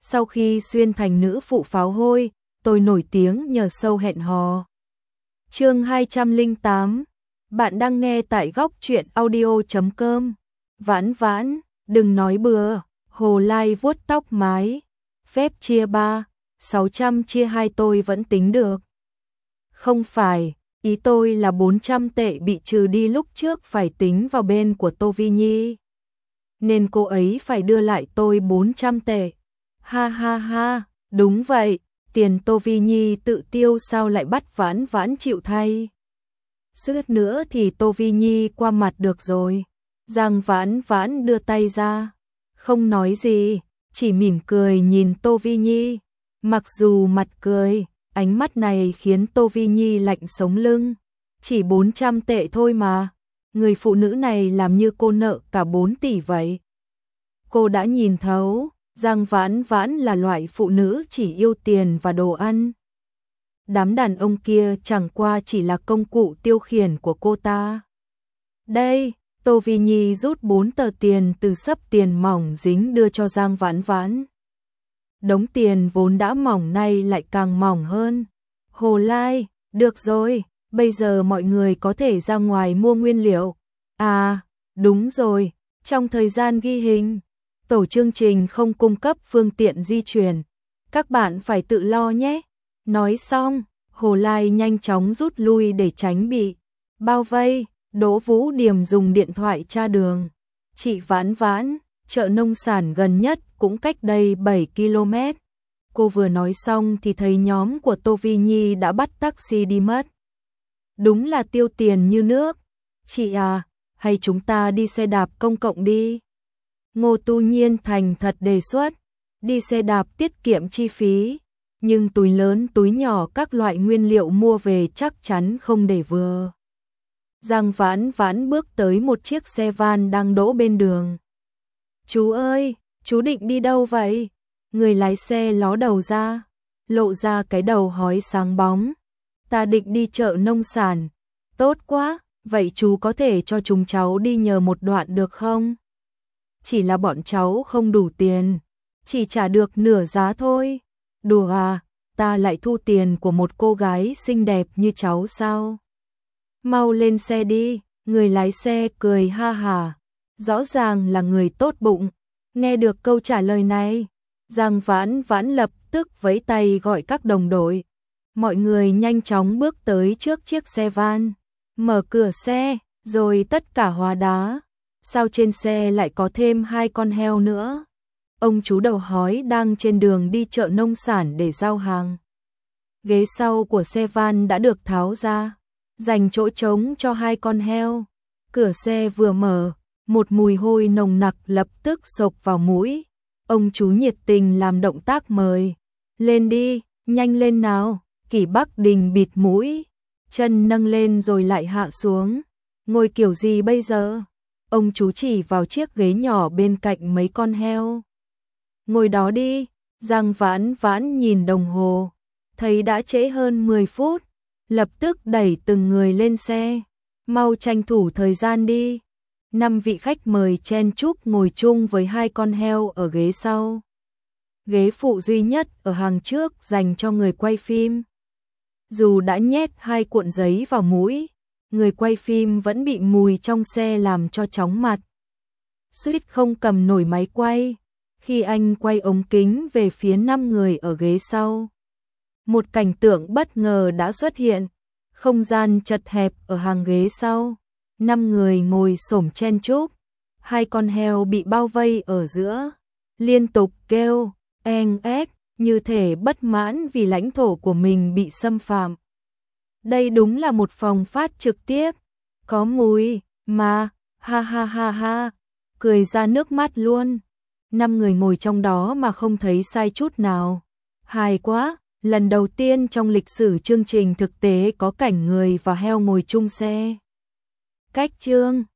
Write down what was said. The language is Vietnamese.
Sau khi xuyên thành nữ phụ pháo hôi, tôi nổi tiếng nhờ show hẹn hò. Chương 208. Bạn đang nghe tại góc truyện audio.com. Vãn vãn, đừng nói bừa, Hồ Lai vuốt tóc mái. Phép chia 3, 600 chia 2 tôi vẫn tính được. Không phải, ý tôi là 400 tệ bị trừ đi lúc trước phải tính vào bên của Tô Vi Nhi. Nên cô ấy phải đưa lại tôi 400 tệ. Ha ha ha, đúng vậy, tiền Tô Vi Nhi tự tiêu sao lại bắt Vãn Vãn chịu thay. Suýt nữa thì Tô Vi Nhi qua mặt được rồi. Giang Vãn Vãn đưa tay ra, không nói gì, chỉ mỉm cười nhìn Tô Vi Nhi. Mặc dù mặt cười, ánh mắt này khiến Tô Vi Nhi lạnh sống lưng. Chỉ 400 tệ thôi mà, người phụ nữ này làm như cô nợ cả 4 tỷ vậy. Cô đã nhìn thấu, Giang Vãn Vãn là loại phụ nữ chỉ yêu tiền và đồ ăn. Đám đàn ông kia chẳng qua chỉ là công cụ tiêu khiển của cô ta. Đây, Tô Vi Nhi rút 4 tờ tiền từ xấp tiền mỏng dính đưa cho Giang Vãn Vãn. Đống tiền vốn đã mỏng nay lại càng mỏng hơn. Hồ Lai, được rồi, bây giờ mọi người có thể ra ngoài mua nguyên liệu. À, đúng rồi, trong thời gian ghi hình, tổ chương trình không cung cấp phương tiện di chuyển. Các bạn phải tự lo nhé. Nói xong, Hồ Lai nhanh chóng rút lui để tránh bị bao vây. Đỗ Vũ Điềm dùng điện thoại tra đường. Chị Vãn Vãn, chợ nông sản gần nhất cũng cách đây 7 km. Cô vừa nói xong thì thấy nhóm của Tô Vi Nhi đã bắt taxi đi mất. Đúng là tiêu tiền như nước. Chị à, hay chúng ta đi xe đạp công cộng đi? Ngô Tu Nhiên thành thật đề xuất. Đi xe đạp tiết kiệm chi phí, nhưng túi lớn túi nhỏ các loại nguyên liệu mua về chắc chắn không để vừa. Giang Vãn Vãn bước tới một chiếc xe van đang đỗ bên đường. Chú ơi, chú định đi đâu vậy? Người lái xe ló đầu ra, lộ ra cái đầu hói sáng bóng. Ta định đi chợ nông sản. Tốt quá, vậy chú có thể cho chúng cháu đi nhờ một đoạn được không? Chỉ là bọn cháu không đủ tiền, chỉ trả được nửa giá thôi. Đùa à, ta lại thu tiền của một cô gái xinh đẹp như cháu sao? Mau lên xe đi, người lái xe cười ha hả, rõ ràng là người tốt bụng. Nghe được câu trả lời này, Giang Vãn Vãn lập tức vẫy tay gọi các đồng đội. Mọi người nhanh chóng bước tới trước chiếc xe van, mở cửa xe, rồi tất cả hóa đá. Sao trên xe lại có thêm 2 con heo nữa? Ông chú đầu hói đang trên đường đi chợ nông sản để giao hàng. Ghế sau của xe van đã được tháo ra, dành chỗ trống cho 2 con heo. Cửa xe vừa mở, một mùi hôi nồng nặc lập tức xộc vào mũi. Ông chú nhiệt tình làm động tác mời. Lên đi, nhanh lên nào. Kỷ Bắc Đình bịt mũi, chân nâng lên rồi lại hạ xuống. Ngồi kiểu gì bây giờ? Ông chú chỉ vào chiếc ghế nhỏ bên cạnh mấy con heo. Ngồi đó đi. Giang Vãn Vãn nhìn đồng hồ, thấy đã trễ hơn 10 phút, lập tức đẩy từng người lên xe. Mau tranh thủ thời gian đi. 5 vị khách mời chen chúc ngồi chung với 2 con heo ở ghế sau. Ghế phụ duy nhất ở hàng trước dành cho người quay phim. Dù đã nhét 2 cuộn giấy vào mũi, người quay phim vẫn bị mùi trong xe làm cho chóng mặt. Suýt không cầm nổi máy quay. Khi anh quay ống kính về phía 5 người ở ghế sau, một cảnh tượng bất ngờ đã xuất hiện. Không gian chật hẹp ở hàng ghế sau, 5 người ngồi xổm chen chúc, 2 con heo bị bao vây ở giữa, liên tục kêu eng ếch, như thể bất mãn vì lãnh thổ của mình bị xâm phạm. Đây đúng là một phòng phát trực tiếp, có mùi mà, ha ha ha ha, cười ra nước mắt luôn. 5 người ngồi trong đó mà không thấy sai chút nào. Hài quá, lần đầu tiên trong lịch sử chương trình thực tế có cảnh người và heo ngồi chung xe. Cách chương